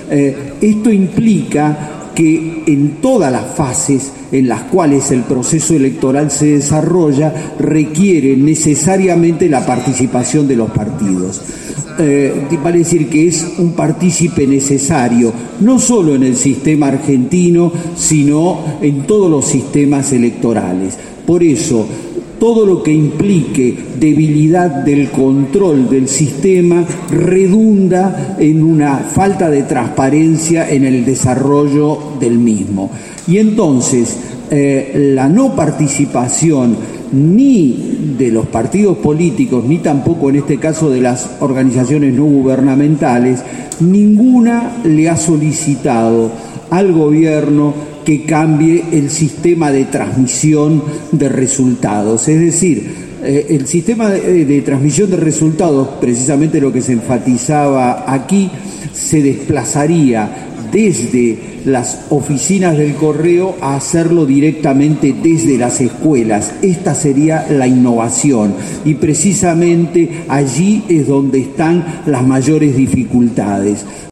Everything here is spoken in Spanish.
Esto implica que en todas las fases en las cuales el proceso electoral se desarrolla requiere necesariamente la participación de los partidos. Vale decir que es un partícipe necesario, no solo en el sistema argentino, sino en todos los sistemas electorales. Por eso, todo lo que implique debilidad del control del sistema redunda en una falta de transparencia en el desarrollo del mismo. Y entonces, la no participación ni de los partidos políticos, ni tampoco en este caso de las organizaciones no gubernamentales, ninguna le ha solicitado al gobierno que cambie el sistema de transmisión de resultados. Es decir, el sistema de transmisión de resultados, precisamente lo que se enfatizaba aquí, se desplazaría desde las oficinas del correo a hacerlo directamente desde las escuelas. Esta sería la innovación y precisamente allí es donde están las mayores dificultades.